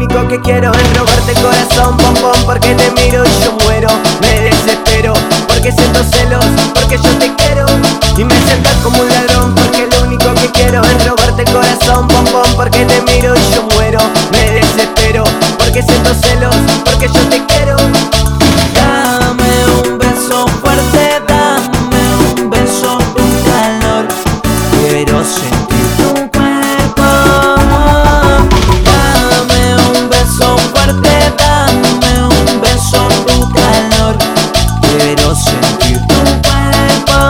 único que quiero es robarte el corazón, pom pom, porque te miro y yo muero. Me desespero, porque siento celos, porque yo te quiero y me sientas como un ladrón, porque lo único que quiero es robarte el corazón, pom pom, porque te miro y yo muero. Me desespero, porque siento celos, porque yo te quiero. Dame un beso fuerte, dame un beso con calor. Quiero sentir tu cuerpo. Dame un beso fuerte, dame un beso tu calor. Quiero sentir tu cuerpo.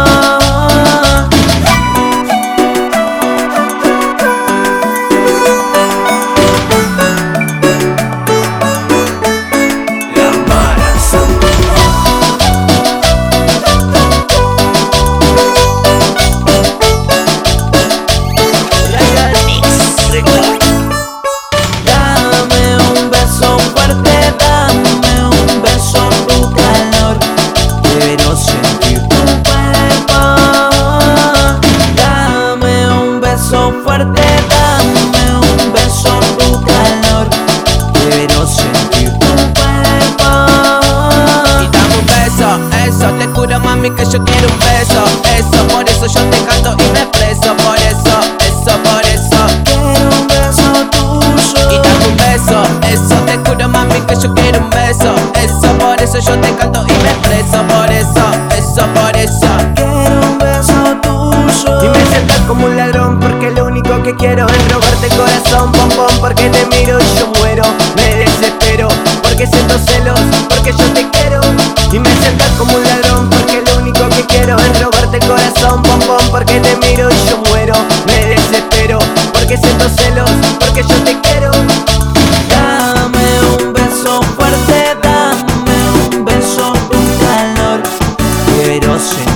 Fuerte, dame un beso, tu calor. Quiero sentir tu cuerpo. Y dame un beso, eso, te juro mami que yo quiero un beso. Eso, por eso yo te canto y me expreso. Por eso, por eso quiero un beso tuyo. Y dame un beso, eso, te juro mami que yo quiero un beso. Eso, por eso yo te canto y me expreso. Por eso, por eso quiero un beso tuyo. Y me sientas como un ladrón, porque lo único que quiero es robarte el corazón, pom pom, porque te miro y yo muero. Me desespero, porque siento celos, porque yo te quiero y me sientas como un ladrón, porque lo único que quiero es robarte el corazón, pom pom, porque te miro y yo muero. Me desespero, porque siento celos, porque yo te quiero. Dame un beso fuerte, dame un beso con calor. Quiero sentir